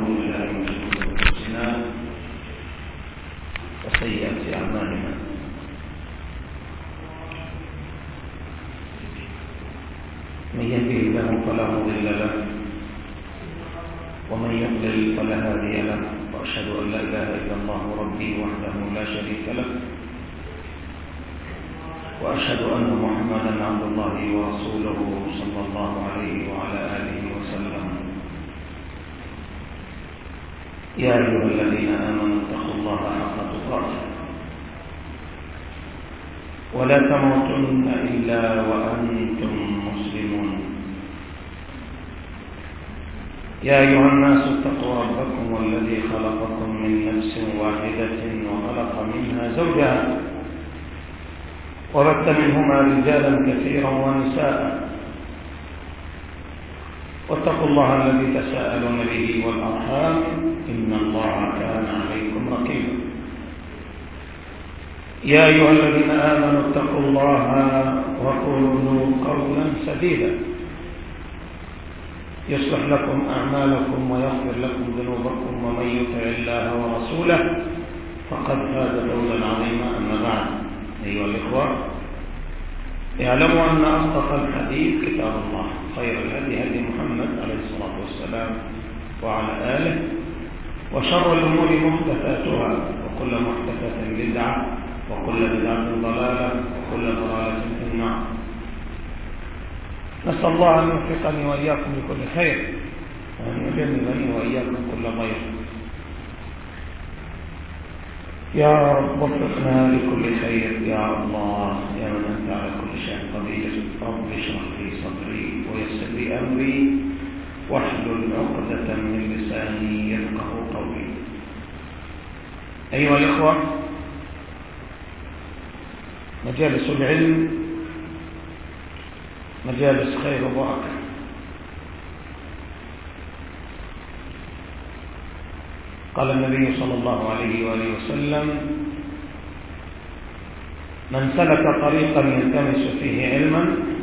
ونعوذ بالله من شرور أنفسنا وسيئات أعمالنا. من يهده الله فلا مضل له ومن يضلل فلا هادي له، وأشهد أن لا إله إلا الله ربي وحده لا شريك له، وأشهد أن محمدا عبد الله ورسوله صلى الله عليه وعلى آله وسلم. يا أيها الذين آمنوا اتقوا الله حق تقاته ولا تموتن إلا وأنتم مسلمون. يا أيها الناس اتقوا ربكم الذي خلقكم من نفس واحدة وخلق منها زوجها وبث منهما رجالا كثيرا ونساء، واتقوا الله الذي تساءلون به والأرحام إن الله كان عليكم رقيبا. يا أيها الذين آمنوا اتقوا الله وقولوا قولا سديدا يصلح لكم أعمالكم ويغفر لكم ذنوبكم، ومن يطع الله ورسوله فقد فاز فوزا عظيما. أما بعد، أيها الإخوة، اعلموا أن أصدق الحديث كتاب الله، خير الهدي هدي محمد عليه الصلاة والسلام وعلى آله، وشر الأمور محدثاتها، وكل محدثة بدعة، وكل بدعة ضلالة، وكل ضلالة في النار. نسأل الله أن يوفقني وإياكم لكل خير، وأن يجنبني وإياكم كل ضير. يا رب وفقنا لكل خير يا الله، يا من أنت على كل شيء قدير. رب اشرح لي صدري ويسر لي أمري واحلل عقدة من لساني يفقه قولي. أيها الإخوة، مجالس العلم مجالس خير وبركة. قال النبي صلى الله عليه وآله وسلم: من سلك طريقا يلتمس فيه علما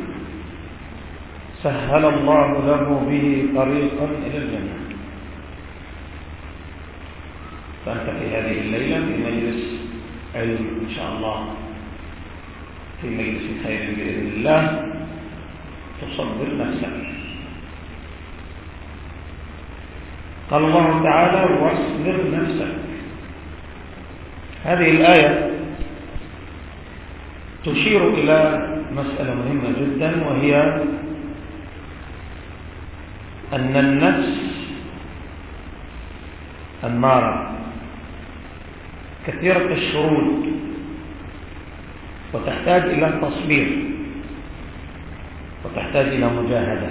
سهل الله له به طريقا إلى الجنة. فأنت في هذه الليلة في مجلس علم إن شاء الله، في مجلس خير بإذن الله، تصبر نفسك. قال الله تعالى: واصبر نفسك. هذه الآية تشير إلى مسألة مهمة جدا، وهي أن النفس أمارة كثيرة الشرود، وتحتاج إلى تصبير، وتحتاج إلى مجاهدة،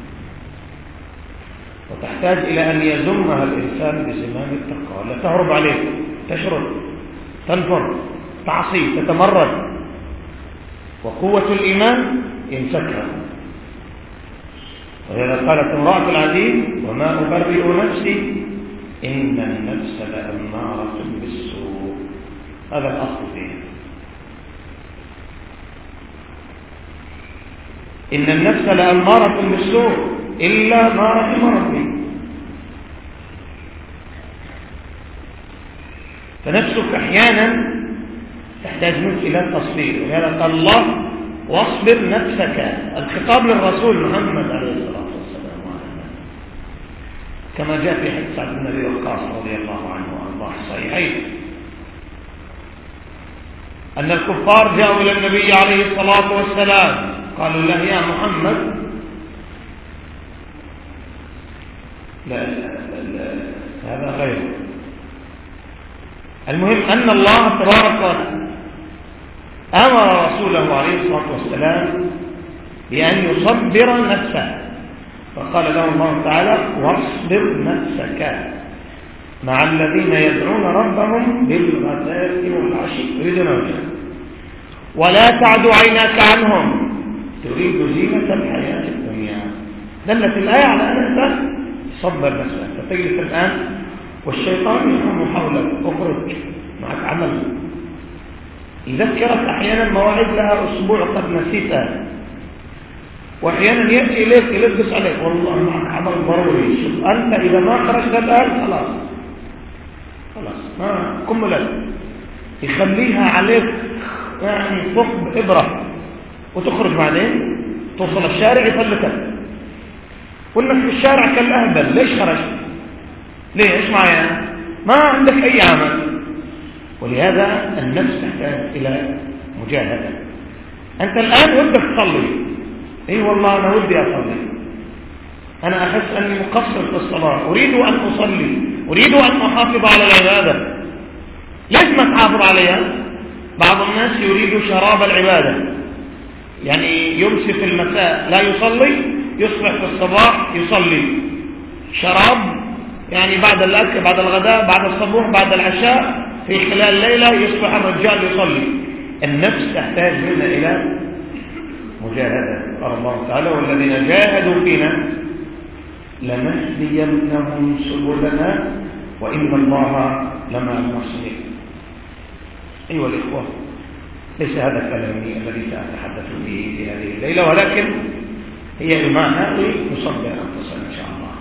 وتحتاج إلى أن يزمها الإنسان بزمام التقوى، لا تهرب عليه، تشرد، تنفر، تعصي، تتمرد، وقوة الإيمان يمسكها. ولذا قالت امرأة العزيز: وما أبرئ نفسي إن النفس لأمارة بالسوء. هذا الأصل فيه، إن النفس لأمارة بالسوء إلا ما رحم ربي. فنفسك أحيانا تحتاج منك إلى التصبير، ولهذا قال الله: واصبر نفسك. الخطاب للرسول محمد عليه الصلاة والسلام، كما جاء في حديث سعد بن أبي وقاص رضي الله عنه وأرضاه الصحيحين، أن الكفار جاءوا إلى النبي عليه الصلاة والسلام قالوا له: يا محمد، لا هذا غيره. المهم أن الله تبارك أمر رسوله عليه الصلاة والسلام بأن يصبر نفسه، فقال له الله تعالى: واصبر نفسك مع الذين يدعون ربهم بالغداة والعشي يريدون وجهه ولا تعد عيناك عنهم تريد زينة الحياة الدنيا. دلت الآية على أن أنت صبر نفسك. فتجلس الآن والشيطان يحوم حولك: اخرج، معك عمل، يذكرك أحيانا مواعيد لها أسبوع قد نسيتها، وأحيانا يأتي إليك يلبس عليك والله معك عمل ضروري، شوف أنت إذا ما خرجت الآن خلاص ما كملت، يخليها عليك يعني ثقب إبرة وتخرج بعدين توصل الشارع يفلتك، وإنك في الشارع كالأهبل. ليش خرجت؟ ليش معايا؟ ما عندك أي عمل. ولهذا النفس تحتاج إلى مجاهدة. أنت الآن ودك تصلي، إيه والله أنا ودي أصلي، أنا أحس أني مقصر في الصلاة، أريد أن أصلي، أريد أن أحافظ على العبادة. ليش ما تحافظ عليها؟ بعض الناس يريد شراب العبادة، يعني يمسي في المساء لا يصلي، يصبح في الصباح يصلي. شراب يعني بعد الأكل، بعد الغداء، بعد الصبوح، بعد العشاء، في خلال الليلة يصبح الرجال يصلي. النفس تحتاج منا إلى مجاهدة. قال الله تعالى والذين جاهدوا فينا لنهدينهم سبلنا وإن الله لمع المحسنين. أيها الإخوة، ليس هذا كلامي الذي سأتحدث به في هذه الليلة، ولكن هي إيمانها ونصبر أنفسنا إن شاء الله.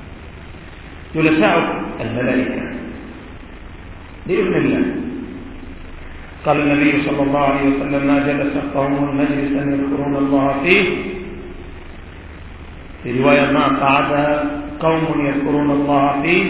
جلساء الملائكة بإذن الله. قال النبي صلى الله عليه وسلم ما جلس قوم مجلسا يذكرون الله فيه، في رواية ما قعد قوم يذكرون الله فيه،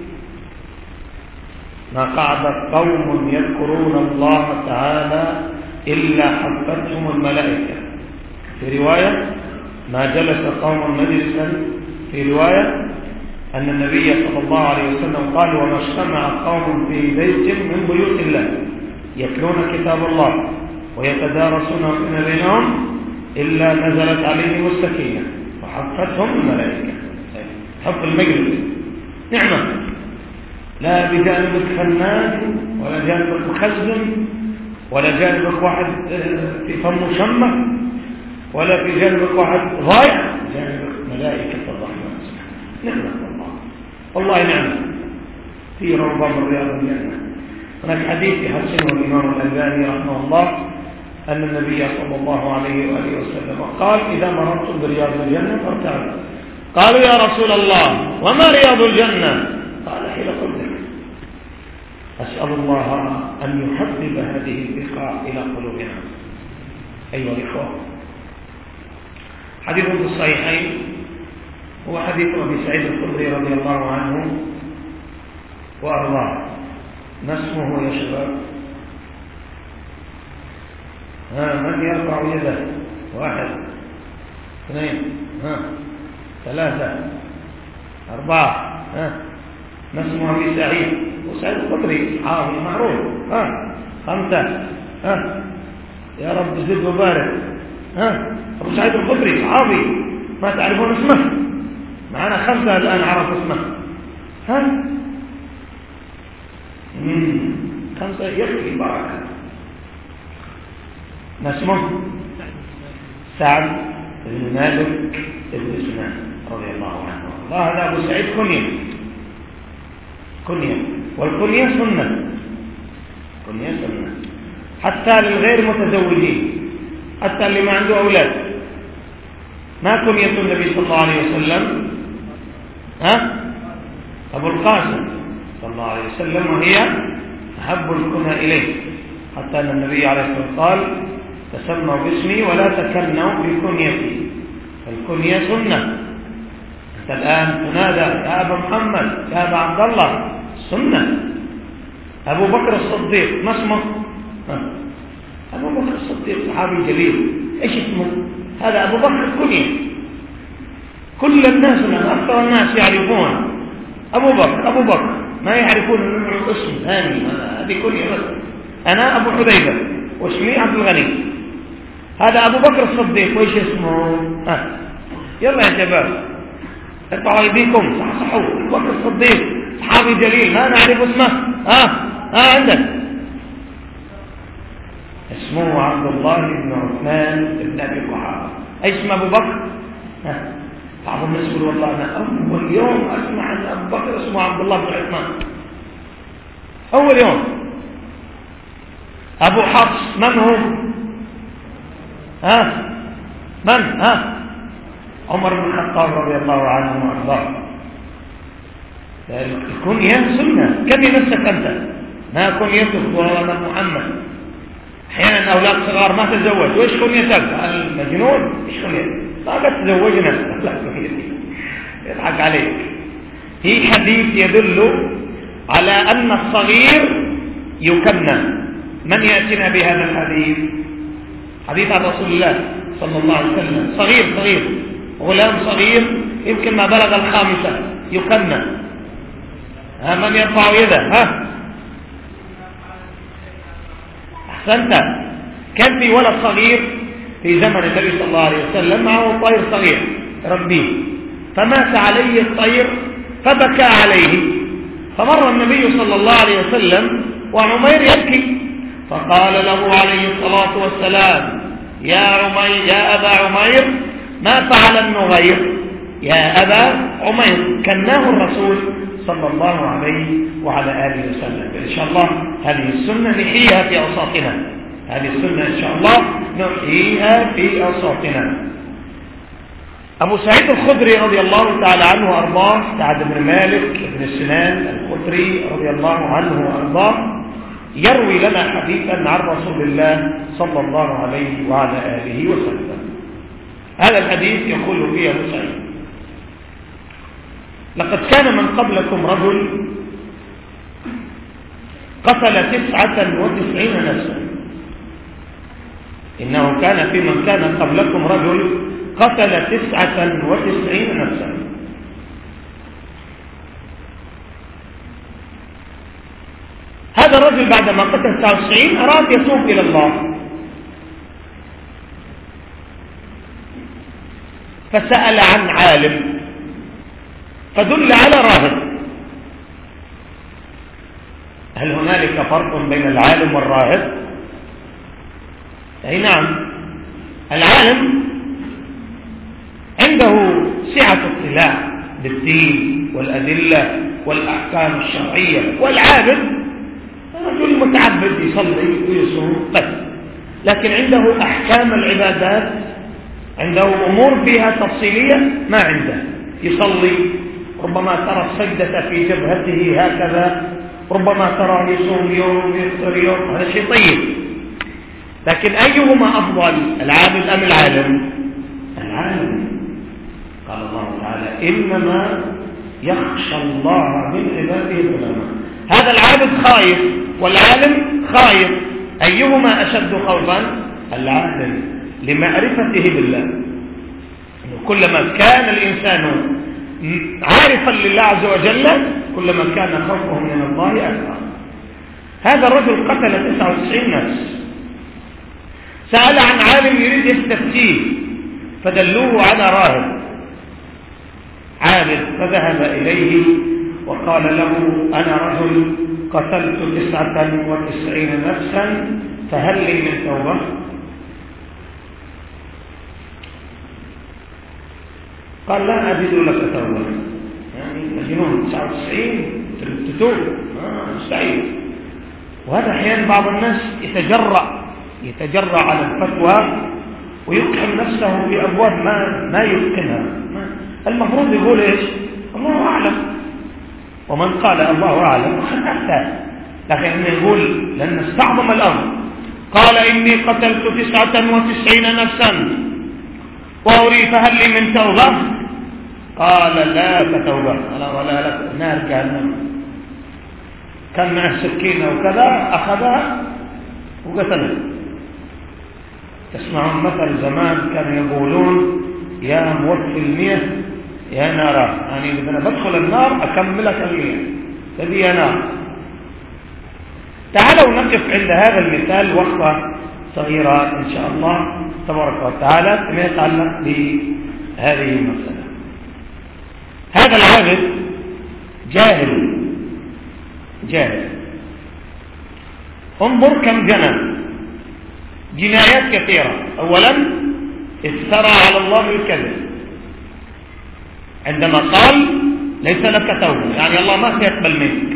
ما قعد قوم يذكرون الله تعالى إلا حفتهم الملائكة. في رواية ما جلس قوم مجلسا، في رواية أن النبي صلى الله عليه وسلم قال وما اجتمع قوم في بيت من بيوت الله يتلون كتاب الله ويتدارسون فيما بينهم إلا نزلت عليهم السكينة وحفتهم الملائكة. حف المجلس نعمة، لا بجانبك فنان ولا جانبك مخزن ولا جانبك واحد في فمه شمة ولا في جانبك واحد ضايع، جانبك ملائكة الرحمن سبحانه. نعمة والله نعمة في روضة من رياض الجنة. هناك حديث يحسنه الإمام الألباني رحمه الله أن النبي صلى الله عليه وآله وسلم قال إذا مررتم برياض الجنة فارتعوا. قالوا يا رسول الله وما رياض الجنة؟ قال حين قلبك. أسأل الله أن يحبب هذه البقاع إلى قلوبنا. أيها الإخوة، حديث في الصحيحين هو حديث أبي سعيد الخدري رضي الله عنه وأرضاه. ما اسمه يا شباب؟ من يرفع يده؟ 1 2 3 4 ما اسمه أبي سعيد؟ وسعيد الخدري صحابي معروف. 5 يا رب زد وبارك. أبو سعيد الخدري صحابي ما تعرفون اسمه؟ معنا 5 الآن عرفوا اسمه. 5 يكفي بركة. ما اسمه؟ سعد بن مالك بن سنان رضي الله عنه. الله هذا أبو سعيد كنية، والكنية سنة، حتى للغير متزوجين، حتى اللي ما عنده أولاد. ما كنية النبي صلى الله عليه وسلم؟ أبو القاسم صلى الله عليه وسلم، وهي أحب الكنى إليه، حتى أن النبي عليه الصلاة والسلام قال تسموا باسمي ولا تكنوا بكنيتي، فالكنية سنة. أنت الآن تنادى يا أبا محمد يا أبا عبد الله، سنة. أبو بكر الصديق ما اسمه؟ أبو بكر الصديق صحابي جليل، إيش اسمه؟ هذا أبو بكر كنية، كل الناس أكثر الناس يعرفون أبو بكر، ما يعرفون منه اسم ثاني، هذه كنية بس. أنا أبو حذيفة واسمي عبد الغني، هذا أبو بكر الصديق وإيش اسمه؟ يلا يا شباب ارفعوا أيديكم، صحصحوا. أبو بكر الصديق صحابي جليل ما نعرف اسمه. عندك اسمه عبد الله بن عثمان بن أبي قحافة. أي اسم أبو بكر؟ بعض الناس يقول والله أنا أول يوم أسمع أن أبو بكر اسمه عبد الله بن عثمان، أول يوم. أبو حفص من هو؟ من؟ عمر بن الخطاب رضي الله عنه وارضاه. الكنية سنة، كني نفسك أنت، ما كنيتك ولا محمد. أحيانا أولاد صغار ما تزوج، وإيش كنيتك؟ المجنون، إيش كنيتك؟ ما قد تزوجنا، لا كنيتي، يضحك عليك. في حديث يدل على أن الصغير يكنى. من يأتينا بهذا الحديث؟ حديث عن رسول الله صلى الله عليه وسلم، صغير غلام صغير يمكن ما بلغ الخامسة يكنى. من يرفع يده؟ أحسنت. كان في ولد صغير في زمن النبي صلى الله عليه وسلم معه طير صغير ربيه، فمات عليه الطير فبكى عليه، فمر النبي صلى الله عليه وسلم وعمير يبكي، فقال له عليه الصلاة والسلام: يا عمير، يا أبا عمير، ما فعل النغير؟ يا أبا عمير. كناه الرسول صلى الله عليه وعلى آله وسلم. إن شاء الله هذه السنة نحييها في أوساطنا، هذه السنة إن شاء الله نحييها في أوساطنا. أبو سعيد الخدري رضي الله تعالى عنه وأرضاه، سعد بن مالك بن سنان الخدري رضي الله عنه وأرضاه، يروي لنا حديثا عن رسول الله صلى الله عليه وعلى آله وسلم. هذا الحديث يقول فيه أبو سعيد: لقد كان من قبلكم رجل قتل 99 نفسا. إنه كان في من كان قبلكم رجل قتل 99 نفسا. هذا الرجل بعدما قتل 99 أراد يتوب إلى الله، فسأل عن عالم فدل على راهب. هل هنالك فرق بين العالم والراهب؟ أي نعم. العالم عنده سعة اطلاع بالدين والأدلة والأحكام الشرعية، والعابد رجل متعبد يصلي ويصوم بس، لكن عنده أحكام العبادات، عنده أمور فيها تفصيلية ما عنده. يصلي ربما ترى السجدة في جبهته هكذا، ربما ترى يصوم يوم يفطر يوم، هذا شيء طيب. لكن أيهما أفضل، العابد أم العالم؟ العالم. قال الله تعالى: إنما يخشى الله من عباده العلماء. هذا العابد خايف والعالم خايف، أيهما أشد خوفا؟ العالم، لمعرفته بالله. كلما كان الإنسان عارفا لله عز وجل كلما كان خوفه من الله أكبر. هذا الرجل قتل 99 نفس، سأل عن عالم يريد يستفتيه فدلوه على راهب عابد، فذهب إليه وقال له: أنا رجل قتلت 99 نفسا، فهل لي من توبة؟ قال: لا أجد لك توبة. يعني مجنون، 99 تتوب؟ مستحيل. وهذا أحيانا بعض الناس يتجرأ على الفتوى ويقحم نفسه في أبواب ما يتقنها. المفروض يقول إيش؟ الله أعلم. ومن قال الله أعلم فقد أفتى. لكن يقول لأن استعظم الأمر، قال: إني قتلت 99 نفسا وأريد، فهل لي من توبة؟ قال: لا توبة ولا لك، نار جهنم. كان معه سكينة وكذا، أخذها وقتلها. تسمعون مثل زمان كانوا يقولون: يا موفي المياه يا نارا، يعني إذا أنا بدخل النار أكملك المياه، هذه يا نار. تعالوا نقف عند هذا المثال وقفة صغيرة إن شاء الله تبارك وتعالى فيما يتعلق بهذه المسألة. هذا العابد جاهل، انظر كم جنايات كثيرة. أولا افترى على الله الكذب عندما قال: ليس لك توبة، يعني الله ما سيقبل منك.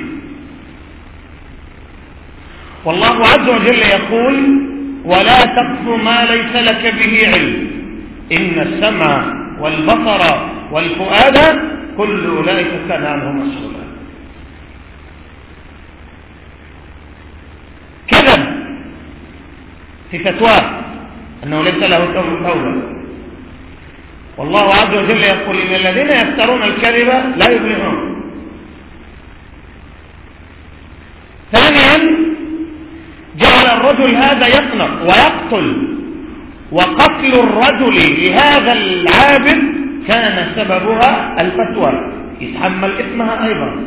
والله عز وجل يقول: ولا تقف ما ليس لك به علم، إن السمع والبصر والفؤاد كل أولئك كان عنه مسؤولا. كذب في فتواه أنه ليس له توبة، والله عز وجل يقول إن الذين يفترون الكذب لا يفلحون. ثانيا جعل الرجل هذا يقنط ويقتل، وقتل الرجل لهذا العابد كان سببها الفتوى، يتحمل إثمها أيضا.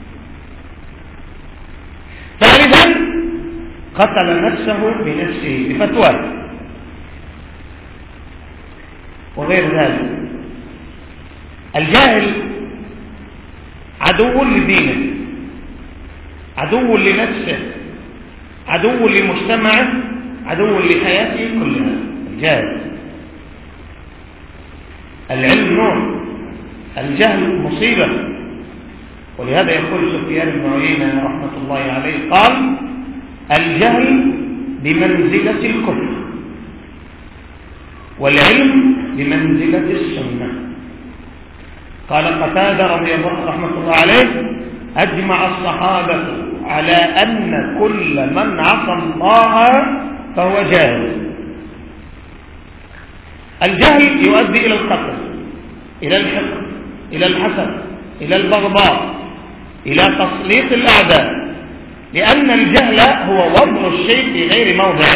ثالثا قتل نفسه بنفسه بفتوى وغير ذلك. الجاهل عدو لدينه، عدو لنفسه، عدو لمجتمعه، عدو لحياته كلها. الجاهل. العلم نور، الجهل مصيبة. ولهذا يقول سفيان بن عيينة رحمة الله عليه قال: الجهل بمنزلة الكفر، والعلم بمنزلة السنة. قال قتادة رضي الله رحمة الله عليه: أجمع الصحابة على أن كل من عصى الله فهو جاهل. الجهل يؤدي إلى القتل، إلى الحقد، إلى الحسد، إلى البغضاء، إلى تسليط الأعداء، لأن الجهل هو وضع الشيء في غير موضعه.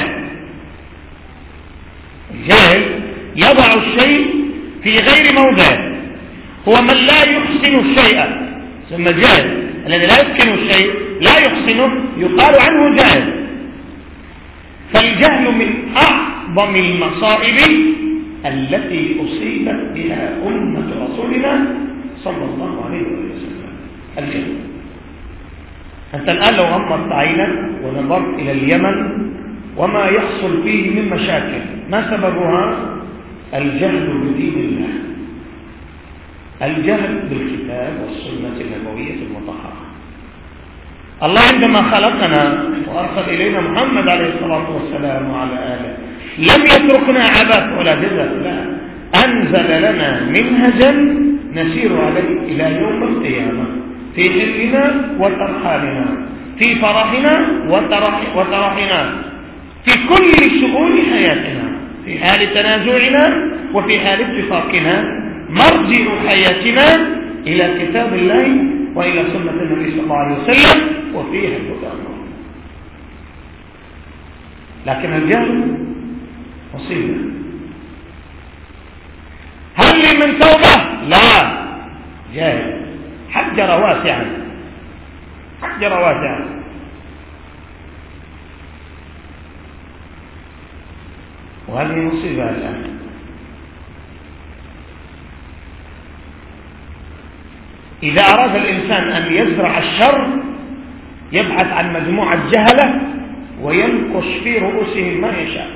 الجاهل يضع الشيء في غير موضعه، هو من لا يحسن الشيء ثم جاهل. الذي لا يتقن الشيء لا يحسنه يقال عنه جاهل. فالجهل من أعظم المصائب التي أصيبت بها أمة رسولنا صلى الله عليه وسلم. الجهل. أنت الآن لو غمضت عينك ونظرت إلى اليمن وما يحصل فيه من مشاكل، ما سببها؟ الجهل بدين الله، الجهل بالكتاب والسنة النبوية المطهرة. الله عندما خلقنا وأرسل إلينا محمد عليه الصلاة والسلام وعلى آله لم يتركنا عبث ولا جزع، لا، أنزل لنا منهجا نسير عليه إلى يوم القيامة، في حلنا وترحالنا، في فرحنا وترحنا، في كل شؤون حياتنا، في حال تنازعنا وفي حال اتفاقنا. مرجع حياتنا إلى كتاب الله وإلى سنة النبي صلى الله عليه وسلم، وفيها الهدى. لكن الجهل مصيبة. هل لي من توبة؟ لا، جاهل حجر واسعا، حجر واسعا. وهذه مصيبة الآن. إذا أراد الإنسان أن يزرع الشر يبحث عن مجموعة جهلة وينقش في رؤوسهم ما يشاء.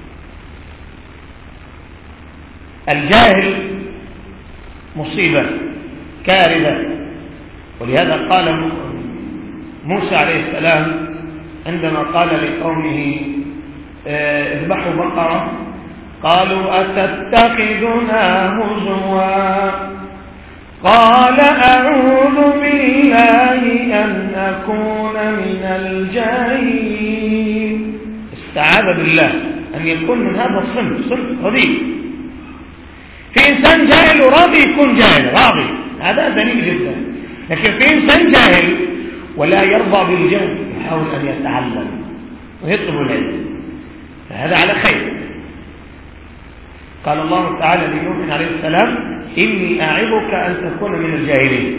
الجاهل مصيبة كارثة. ولهذا قال موسى عليه السلام عندما قال لقومه اذبحوا بقرة قالوا أتتخذنا هزوا قال أعوذ بالله أن أكون من الجاهلين. استعاذ بالله أن يكون من هذا الصنف، صنف رديء. في إنسان جاهل وراضي يكون جاهل، راضي، هذا دليل جدا. لكن في إنسان جاهل ولا يرضى بالجهل، يحاول أن يتعلم ويطلب العلم، فهذا على خير. قال الله تعالى لنوح عليه السلام إني أعظك أن تكون من الجاهلين.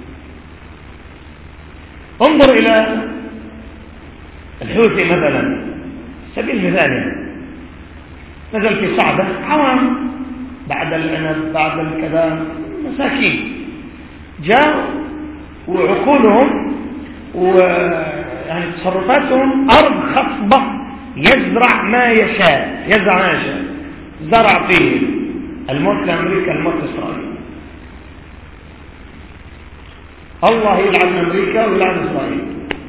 انظر إلى الحوثي مثلا، سبيل مثال، نزل في صعبة عوام بعد العنب بعد الكذا، مساكين جاءوا وعقولهم ويعني تصرفاتهم أرض خصبة يزرع ما يشاء، يزرع ما يشاء، زرع فيه الموت لأمريكا، الموت لإسرائيل. الله يلعن أمريكا ويلعن إسرائيل.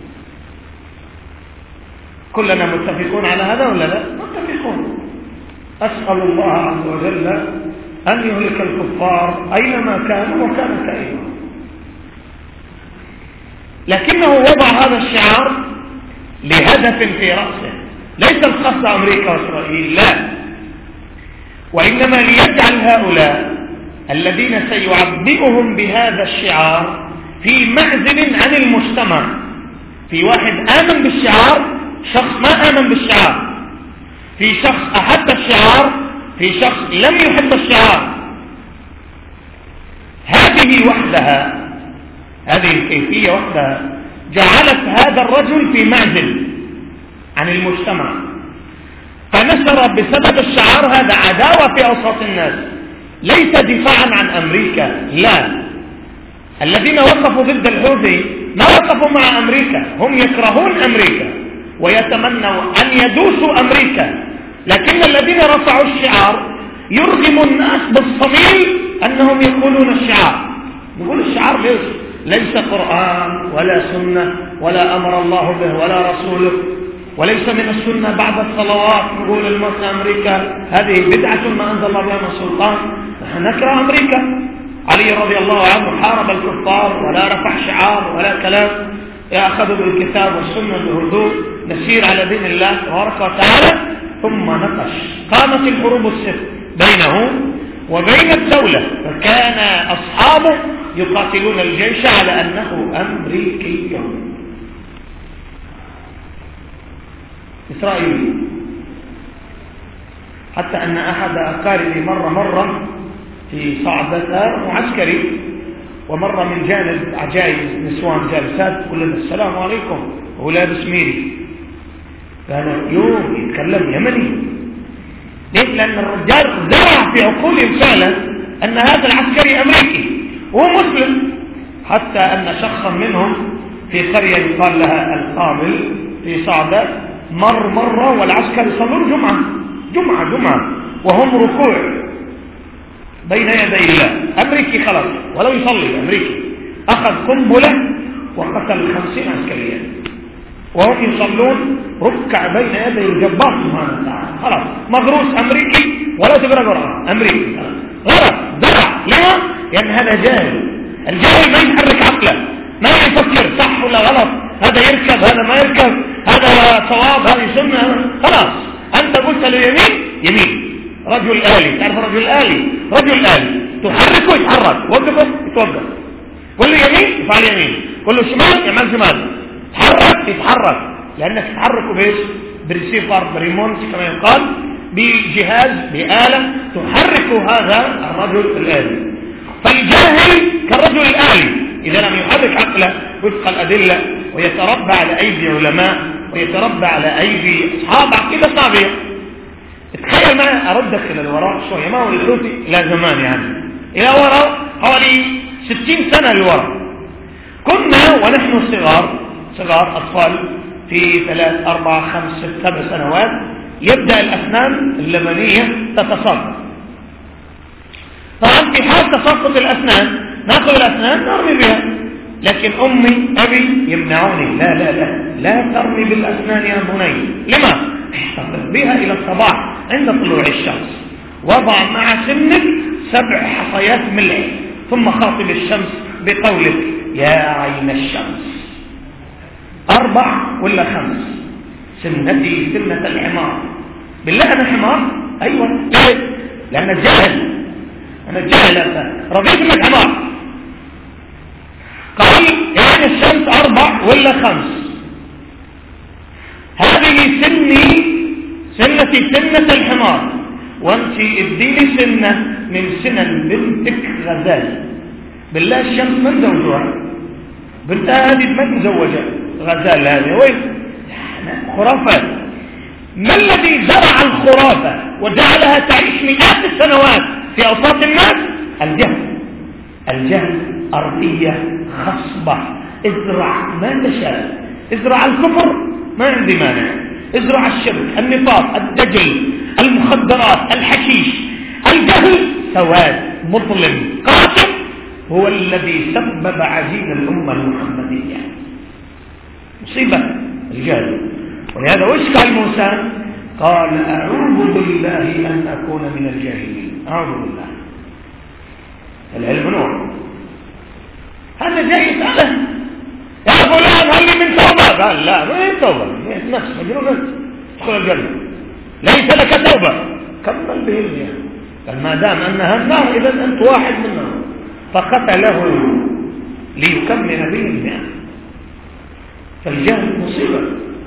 كلنا متفقون على هذا ولا لا؟ متفقون. أسأل الله عز وجل أن يهلك الكفار أينما كانوا وكان كائنا، لكنه وضع هذا الشعار لهدف في رأسه، ليس القصد أمريكا وإسرائيل، لا، وإنما ليجعل هؤلاء الذين سيعبئهم بهذا الشعار في معزل عن المجتمع. في واحد آمن بالشعار، شخص ما آمن بالشعار، في شخص أحب الشعار، في شخص لم يحب الشعار. هذه وحدها، هذه الكيفية وحدها جعلت هذا الرجل في معزل عن المجتمع، فنشر بسبب الشعار هذا عداوة في أوساط الناس، ليس دفاعا عن أمريكا، لا. الذين وقفوا ضد الحوثي ما وقفوا مع أمريكا، هم يكرهون أمريكا ويتمنوا أن يدوسوا أمريكا، لكن الذين رفعوا الشعار يرغم الناس بالصميم أنهم يقولون الشعار. يقول الشعار ليس قرآن ولا سنة ولا أمر الله به ولا رسوله، وليس من السنة بعد الصلوات نقول المصر أمريكا هذه بدعة ما أنزل الله بها من سلطان، نحن نكره أمريكا. علي رضي الله عنه حارب الكفار ولا رفع شعار ولا كلام، يأخذ بالكتاب والسنة بهدوء، نسير على دين الله تبارك وتعالى. ثم نقش، قامت الحروب الست بينه وبين الدولة، فكان أصحابه يقاتلون الجيش على أنه أمريكي إسرائيلي، حتى أن أحد أقاربي مرة في صعدة معسكري، ومر من جانب عجائز نسوان جالسات، كل السلام عليكم، وهو لابس ميري، كان يوم يتكلم يمني. ليش؟ لأن الرجال زرع في عقولهم فعلا أن هذا العسكري أمريكي وهو مسلم، حتى أن شخصا منهم في قرية يقال لها القامل في صعدة مرة والعسكر يصلون جمعة وهم ركوع بين يدي الله، أمريكي خلاص ولو يصلي أمريكي، أخذ قنبلة وقتل 50 عسكريا وهم يصلون ركع بين يدي الجبار سبحانه وتعالى، خلاص مغروس أمريكي ولا تقرأ قرآن أمريكي، غلط زرع. ليه؟ لأن هذا جاهل، الجاهل ما يحرك عقله، ما يفكر صح ولا غلط، هذا يركب هذا ما يركب، هذا صواب هذه سنة، خلاص أنت قلت له يمين، رجل آلي، تعرف رجل آلي تحركه يتحرك، وقفه يتوقف، قل له يمين يفعل يمين، قل له شمال يعمل شمال، يتحرك لأنك تحركه بإيش؟ بريسيفر، بريمونت كما يقال، بجهاز بآلة تحرك هذا الرجل الآلي. فالجاهل كالرجل الآلي إذا لم يحرك عقله وفق الأدلة ويتربى على أيدي علماء ويتربى على أيدي أصحاب عقيدة صافية. تخيل معي، أردك إلى الوراء شوية، ما هو الحوثي إلى زمان يعني، إلى وراء حوالي 60 سنة للوراء. كنا ونحن صغار أطفال في 3 4 5 6 7 سنوات يبدأ الأسنان اللبنية تتساقط. طبعا في حال تساقط الأسنان نأخذ الأسنان نرمي بها، لكن أمي أبي يمنعوني، لا ترمي بالأسنان يا بني. لما؟ احتفظ بها إلى الصباح عند طلوع الشمس، وضع مع سنك 7 حصيات ملح، ثم خاطب الشمس بقولك يا عين الشمس. 4 ولا 5؟ سنتي سنة الحمار. بالله أنا حمار؟ أيوة، لأن الجاهل، أنا الجاهل رضيت من الحمار. قال يعني الشمس 4 ولا 5؟ هذه سنتي سنة الحمار، وانت اديني سنة من سنن بنتك غزال. بالله الشمس من زوجها؟ بنتها هذه ما مزوجة، غزال هذه وين؟ خرافات. ما الذي زرع الخرافة وجعلها تعيش مئات السنوات في أوساط الناس؟ الجهل أرضية خصبة. ازرع ما تشاء، ازرع الكفر ما عندي مانع، ازرع الشرك، النفاق، الدجل، المخدرات، الحشيش. الجهل سواد مظلم قاتل، هو الذي سبب عجين الأمة المحمدية. مصيبة الجهل. ولهذا وش قال موسى؟ قال أعوذ بالله أن أكون من الجاهلين. أعوذ بالله. العلم نور. هذا جاي يسأله يا فلان هل لي من توبة؟ قال لا ما هي توبة، نفس مجنون تدخل الجنة، ليس لك توبة. كمل به المياه، قال ما دام أنها النار إذا أنت واحد من النار، فقتله ليكمل به المياه. فالجهل مصيبة.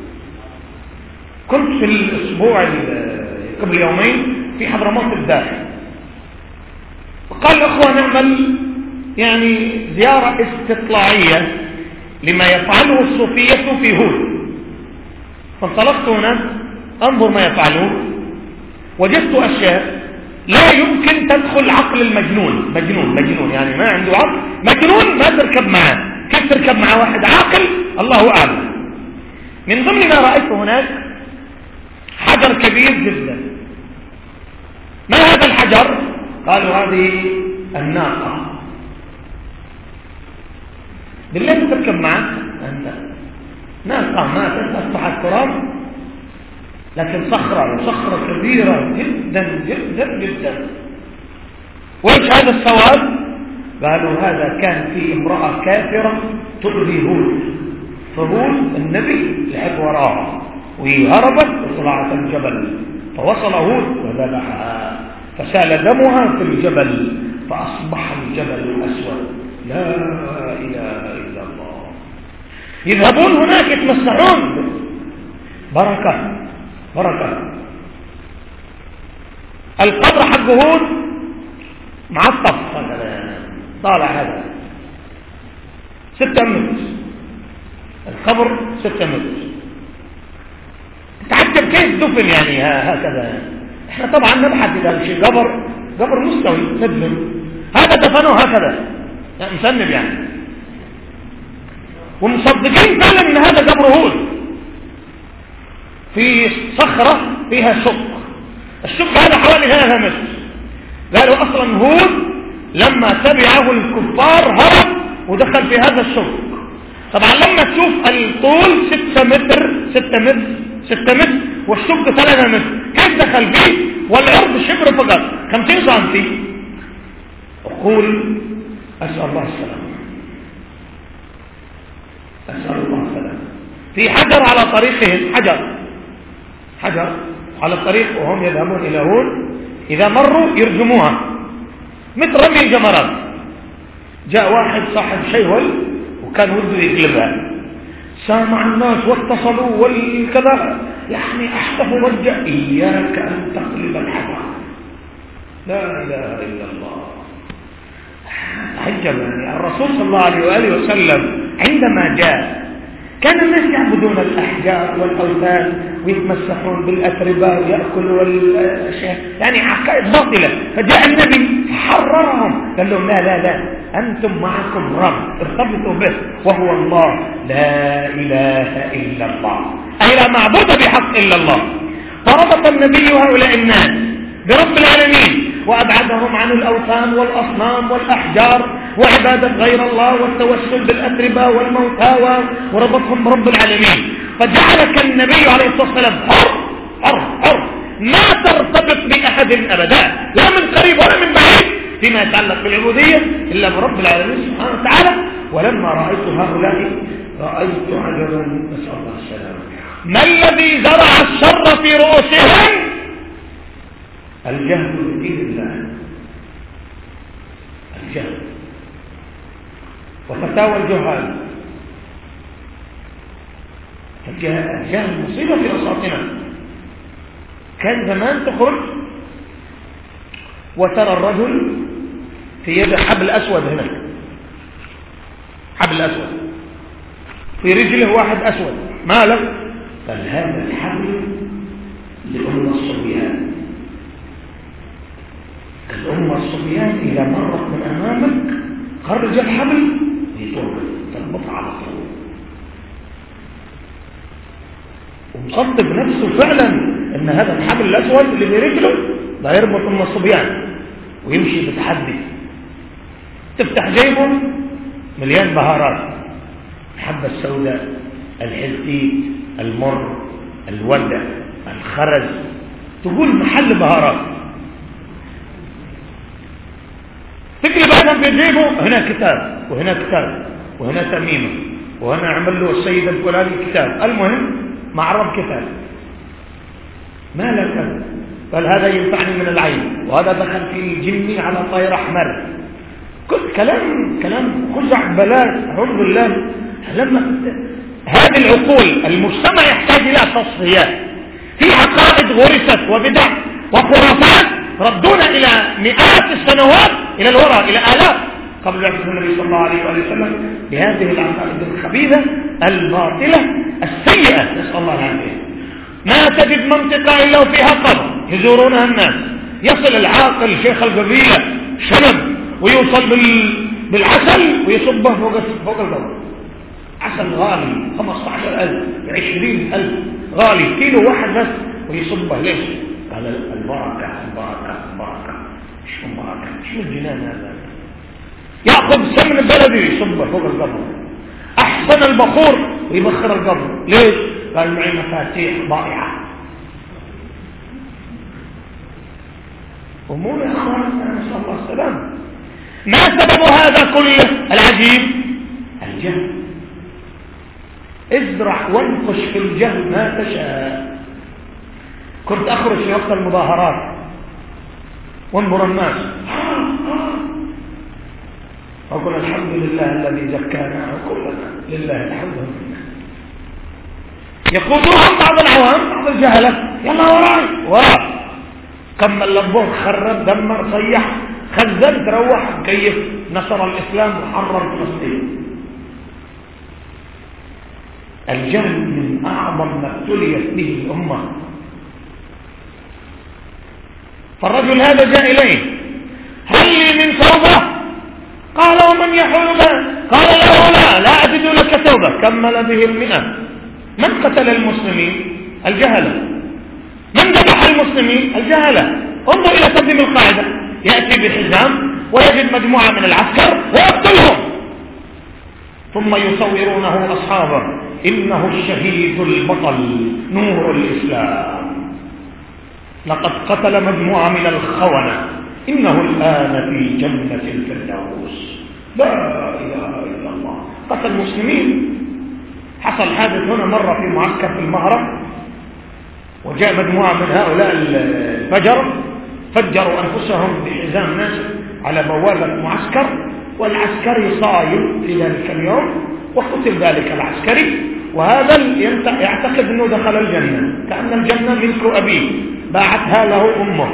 كنت في الأسبوع قبل يومين في حضرموت الداخل، وقال الأخوة نعمل يعني زيارة استطلاعية لما يفعله الصوفية في هود. فانطلقت هنا أنظر ما يفعلون، وجدت أشياء لا يمكن تدخل عقل المجنون. مجنون يعني ما عنده عقل، مجنون ما تركب معه. كيف تركب مع واحد عاقل؟ الله أعلم. من ضمن ما رأيت هناك حجر كبير جدا. ما هذا الحجر؟ قالوا هذه الناقة. بالله تركب معك أنت ناقة ماتت أصبحت تراب، لكن صخرة كبيرة جدا جدا جدا. وإيش هذا السواد؟ قالوا هذا كان في امرأة كافرة تؤذي هود، فهود النبي لعب وراها وهربت وطلعت الجبل، فوصل هود وذبحها فسال دمها في الجبل فأصبح الجبل أسود. لا إله إلا الله. يذهبون هناك يتمسحون، بركة. القبر حق هود معطف طالع هذا 6 متر، القبر 6 متر. تعجب كيف دفن يعني هكذا. احنا طبعا نبحث إذا شيء قبر مستوي ندفن، هذا دفنوه هكذا يعني مسنب يعني، ومصدقين فعلا ان هذا قبر هود في صخرة فيها شق. الشق هذا حوالي 3 متر. قالوا اصلا هود لما تبعه الكفار هرب ودخل في هذا الشق. طبعا لما تشوف الطول 6 متر والشق 3 متر، كيف دخل فيه؟ والعرض شبر فقط 50 سنتي. أقول أسأل الله السلام. في حجر على طريقهم، حجر على الطريق وهم يذهبون إلى هود، إذا مروا يرجموها مثل رمي الجمرات. جاء واحد صاحب شيول وكان وده يقلبها، سامع الناس واتصلوا والكذا يعني أحطفوا رجع إياك أن تقلب الحجر. لا إله إلا الله. عجب يعني الرسول صلى الله عليه وآله وسلم عندما جاء كان الناس يعبدون الأحجار والأوثان ويتمسحون بالأتربة ويأكلوا الأشياء يعني عقائد باطلة. فجاء النبي حررهم، قال لهم لا أنتم معكم رب ارتبطوا به وهو الله، لا إله إلا الله، أي لا معبود بحق إلا الله. فربط النبي هؤلاء الناس برب العالمين وأبعدهم عن الأوثان والأصنام والأحجار وعبادة غير الله والتوسل بالأتربة والموتى، وربطهم برب العالمين. فجعلك النبي عليه الصلاة والسلام حر ما ترتبط بأحد أبدا، لا من قريب ولا من بعيد فيما يتعلق بالعبودية إلا برب العالمين سبحانه وتعالى. ولما رأيت هؤلاء رأيت عجبا، نسأل الله السلامة. ما الذي زرع الشر في رؤوسهم؟ الجهل بدين الله، الجهل وفتاوى الجهال. الجهل مصيبة في أوساطنا. كان زمان تخرج وترى الرجل في يده حبل أسود، هنا حبل أسود، في رجله واحد أسود، ما له؟ قال هذا الحبل لأم الصبيان. الأمة الصبيان إذا مرت من أمامك خرج الحبل لتربط تربط على طول. ومصدق نفسه فعلا أن هذا الحبل الأسود اللي برجله لا يربط أم الصبيان، ويمشي بتحدي. تفتح جيبه مليان بهارات، الحبة السوداء، الحلتيت، المر، الودع، الخرز، تقول محل بهارات. تقلب كتابا في جيبه، هنا كتاب وهنا كتاب وهنا تميمة وهنا عمل له السيد الفلاني كتاب، المهم معرض كتاب. ما لك؟ قال هذا ينفعني من العين، وهذا دخل في الجن على طير أحمر. كل كلام خزع بلاء. أعوذ بالله. لما هذه العقول المجتمع يحتاج إلى تصفيات، في عقائد غرست وبدع وخرافات ردونا إلى مئات السنوات إلى الوراء، إلى آلاف قبل بعثة النبي صلى الله عليه وسلم، بهذه العقائد الخبيثة الباطلة السيئة، نسأل الله العافية. ما تجد منطقة إلا وفيها قبر يزورونها الناس، يصل العاقل شيخ القبيلة شنب ويوصل بالعسل ويصبه فوق القبر. عسل غالي 15,000 20,000 غالي، كيلو واحد بس ويصبه. ليش؟ قال البركة البركة البركة. شو البركة؟ شو الجنان هذا؟ يأخذ سمن بلدي يصبه فوق القبر، أحسن البخور ويبخر القبر. ليش؟ قال معي مفاتيح ضائعة. أمور يا أخوان، نسأل الله السلام. ما سبب هذا كله؟ العجيب الجهل. ازرع وانقش في الجهل ما تشاء. كنت أخرج في وقت المظاهرات وانظر الناس أقول الحمد لله الذي زكانا وكلنا لله الحمد لله. يقودوهم بعض العوام بعض الجهلة، يلا وراي كمل لبوه، خرب دمر صيح خزن تروح كيف نصر الإسلام وحرر فلسطين. الجهل من أعظم ما ابتليت به الأمة. فالرجل هذا جاء إليه، هل لي من توبة؟ قال ومن يحول به؟ قال لا أجد لك توبة. كمل به 100. من قتل المسلمين؟ الجهلة. من ذبح المسلمين؟ الجهلة. انظر إلى تقديم القاعدة، يأتي بحزام ويجد مجموعة من العسكر ويقتلهم، ثم يصورونه أصحابه إنه الشهيد البطل نور الإسلام، لقد قتل مجموعة من الخونة، إنه الآن في جنة الفردوس. لا إله إلا الله. قتل مسلمين. حصل حادث هنا مرة في معسكر في المهرب، وجاء مجموعة من هؤلاء الفجر فجروا أنفسهم بحزام ناس على بوابة المعسكر، والعسكري صايم في ذلك اليوم وقتل ذلك العسكري، وهذا يعتقد أنه دخل الجنة، كأن الجنة ملك أبيه باعتها له أمه.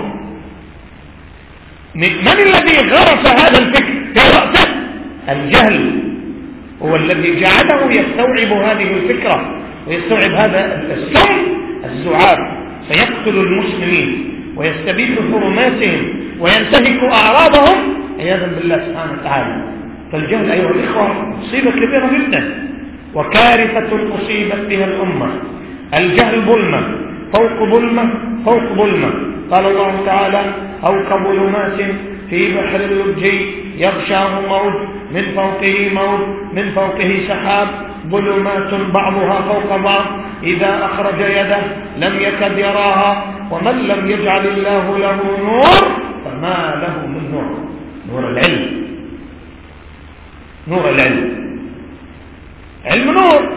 من الذي غرس هذا الفكر في رأسه؟ الجهل هو الذي جعله يستوعب هذه الفكرة ويستوعب هذا السم الزعاب، فيقتل المسلمين ويستبيح حرماتهم وينتهك أعراضهم عياذا بالله سبحانه وتعالى. فالجهل أيها الإخوة مصيبة كبيرة جدا وكارثة أصيبت بها الأمة. الجهل ظلمة فوق ظلمة فوق ظلمة. قال الله تعالى أو كظلمات في بحر اللجي يغشاه موج من فوقه موج من فوقه سحاب ظلمات بعضها فوق بعض إذا أخرج يده لم يكد يراها ومن لم يجعل الله له نور فما له من نور. نور العلم، نور العلم، علم نور.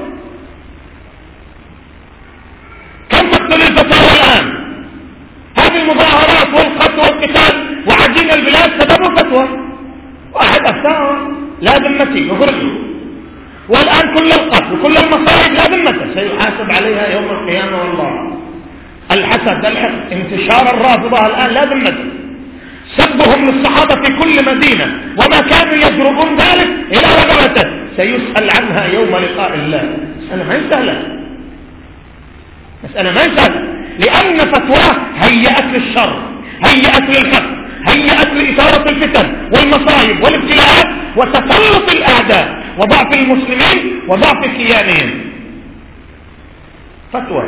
كم تقتل الفتاوى الآن؟ هذه المظاهرات والقتل والقتال وعجين البلاد سببوا فتوى واحد أفتاوى لا ذمتي يخرجه، والآن كل القتل وكل المصائب لا ذمته سيحاسب عليها يوم القيامة. والله الحسد الحقد انتشار الرافضة الآن لا ذمته، سبهم للصحابة في كل مدينة وما كانوا يجرؤون ذلك إلى رغبته سيسأل عنها يوم لقاء الله. مسألة ما يسهلة، مسألة ما يسهلة، لأن فتواه هيئت للشر، هيئت للحق، هيئت لإثارة الفتن والمصائب والابتلاءات وتسلط الأعداء وضعف المسلمين وضعف كيانهم. فتوى.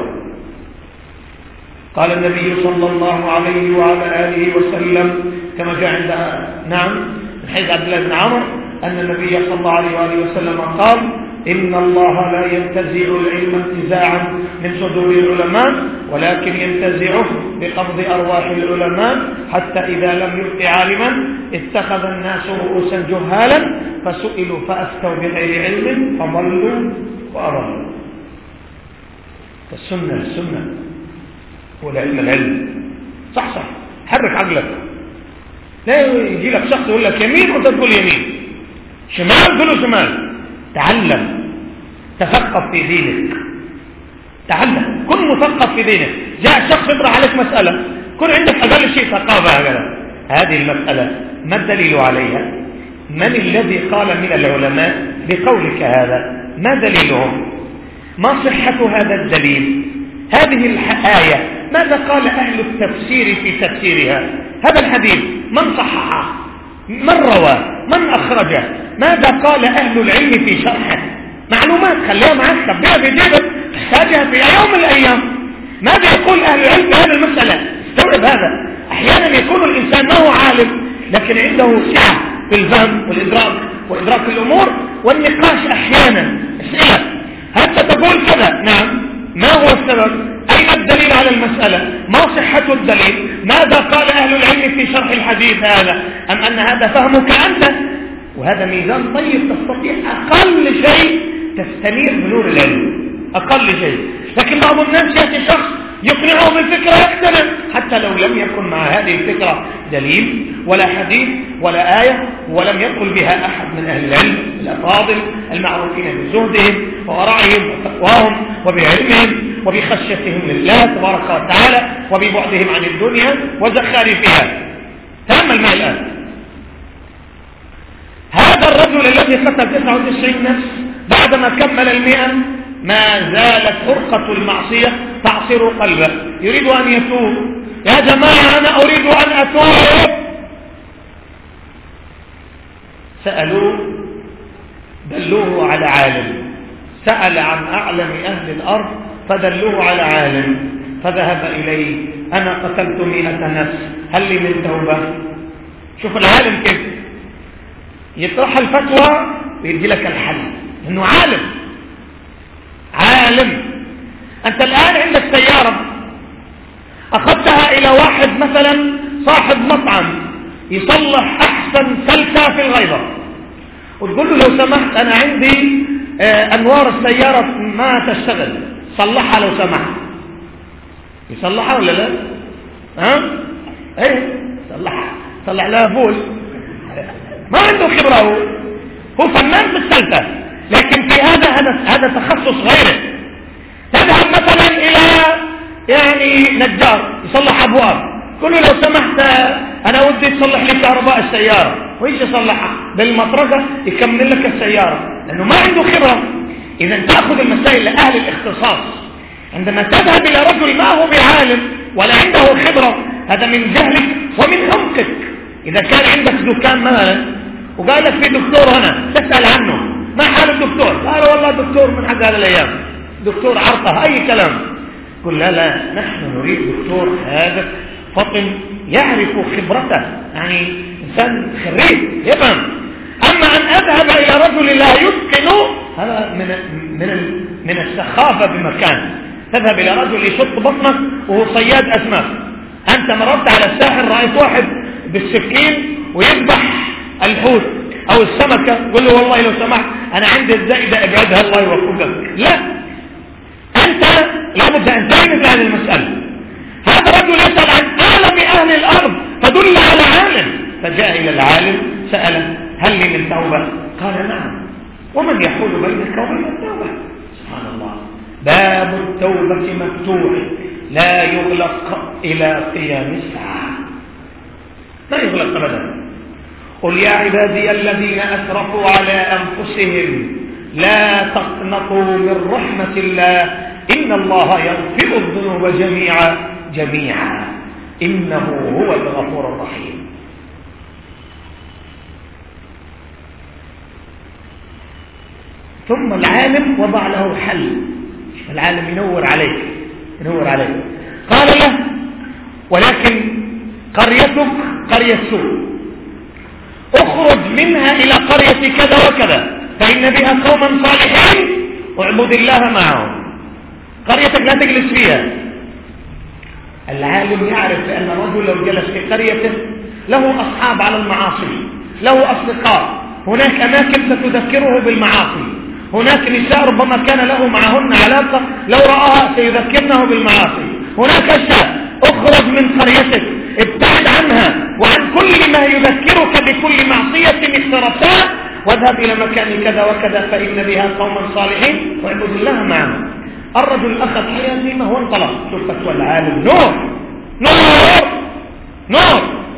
قال النبي صلى الله عليه وعلى آله وسلم كما جاء عند من حيث عبد الله بن عمرو أن النبي صلى الله عليه وآله وسلم قال إن الله لا ينتزع العلم انتزاعا من صدور العلماء، ولكن ينتزعه بقبض أرواح العلماء، حتى إذا لم يبق عالما اتخذ الناس رؤوسا جهالا فسئلوا فأفتوا بغير علم فضلوا وأضلوا. السنة والعلم صح حرك عقلك. لا يجي لك شخص يقول لك يمين وانت تقول يمين، شمال تقول شمال. تعلم، تثقف في دينك، تعلم، كن مثقف في دينك. جاء شخص يطرح عليك مسألة، كن عندك أقل شيء ثقافة هكذا. هذه المسألة ما الدليل عليها؟ من الذي قال من العلماء بقولك هذا؟ ما دليلهم؟ ما صحة هذا الدليل؟ هذه الآية ماذا قال أهل التفسير في تفسيرها؟ هذا الحديث من صححه؟ من روى؟ من أخرجه؟ ماذا قال أهل العلم في شرحه؟ معلومات خليها معك، خبيها في جيبك، تحتاجها في يوم من الأيام. ماذا يقول أهل العلم في هذه المسألة؟ استوعب هذا. أحيانا يكون الإنسان ما هو عالم، لكن عنده سعة في الفهم والإدراك وإدراك الأمور والنقاش. أحيانا أسئلة هل تقول كذا؟ نعم. ما هو السبب؟ أين الدليل على المسألة؟ ما صحة الدليل؟ ماذا قال أهل العلم في شرح الحديث هذا؟ أم أن هذا فهمك أنت؟ وهذا ميزان طيب تستطيع أقل شيء تستنير بنور العلم، أقل شيء. لكن بعض الناس يأتي شخص يقنعه بالفكرة يقتنع، حتى لو لم يكن مع هذه الفكرة دليل ولا حديث ولا آية، ولم يقل بها أحد من أهل العلم الأفاضل المعروفين بزهدهم وورعهم وتقواهم وبعلمهم وبخشيتهم لله تبارك وتعالى وببعدهم عن الدنيا وزخارفها. تأمل معي الآن. هذا الرجل الذي قتل 99 نفس بعدما كمل 100 ما زالت فرقة المعصية تعصر قلبه، يريد أن يتوب. يا جماعة أنا أريد أن أتوب. سألوه، دلوه على عالم، سأل عن أعلم أهل الأرض فدلوه على عالم، فذهب إليه. أنا قتلت 100 نفس، هل لي من توبة؟ شوف العالم كيف يطرح الفتوى ويدي لك الحل، إنه عالم. أنت الآن عندك سيارة أخذتها إلى واحد مثلا صاحب مطعم يصلح أحسن سلكة في الغيبة، وتقول له لو سمحت أنا عندي أنوار السيارة ما تشتغل، صلحها لو سمحت. يصلحها ولا لا؟ ايه صلح لها فول. ما عنده خبرة، هو فنان في السلكة، لكن في هذا تخصص غيره. تذهب مثلا إلى نجار يصلح أبواب، قل له لو سمحت أنا ودي تصلح لي كهرباء السيارة، وإيش يصلحها؟ بالمطرقة يكمل لك السيارة، لأنه ما عنده خبرة. إذا تأخذ المسائل لأهل الاختصاص. عندما تذهب إلى رجل ما هو بعالم ولا عنده خبرة، هذا من جهلك ومن عمقك. إذا كان عندك دكان مثلا وقال لك في دكتور هنا، تسأل عنه، ما حال الدكتور؟ قال والله دكتور من حق هذه الأيام، دكتور عرقه أي كلام. قل لا نحن نريد دكتور هذا فطن يعرف خبرته، إنسان خريج يفهم. أما أن أذهب إلى رجل لا يتقن، هذا من السخافة بمكان. تذهب إلى رجل يشط بطنك وهو صياد أسماك. أنت مررت على الساحل رأيت واحد بالسكين ويذبح الحوت أو السمكة، قل له والله لو سمحت أنا عندي الزائدة ابعدها الله يوفقك. لا، أنت لابد أن تعرف هذه المسألة. هذا رجل يسأل عن أعلم أهل الأرض فدل على عالم، فجاء إلى العالم سأل هل لي من توبة؟ قال نعم. ومن يحول بينك وبين التوبة؟ سبحان الله. باب التوبة مفتوح لا يغلق إلى قيام الساعة، لا يغلق أبدا. قل يا عبادي الذين أسرفوا على أنفسهم لا تقنطوا من رحمة الله إن الله يغفر الذنوب جميعا إنه هو الغفور الرحيم. ثم العالم وضع له حل. العالم ينور عليك. قال له ولكن قريتك قرية سوء، اخرج منها إلى قرية كذا وكذا فإن بها قوما صالحين واعبد الله معهم. قريتك لا تجلس فيها. العالم يعرف بأن الرجل لو جلس في قريته له أصحاب على المعاصي، له أصدقاء، هناك أماكن ستذكره بالمعاصي، هناك نساء ربما كان له معهن علاقة لو رآها سيذكرنه بالمعاصي، هناك أشياء. اخرج من قريتك، ابتعد عنها وعن كل ما يذكرك بكل معصية اقترفتها، واذهب إلى مكان كذا وكذا فإن بها قوما صالحين واعبد الله معهم. الرجل أخذ حياته ما هو انطلق. شوف فتوى العالم، نور نور نور.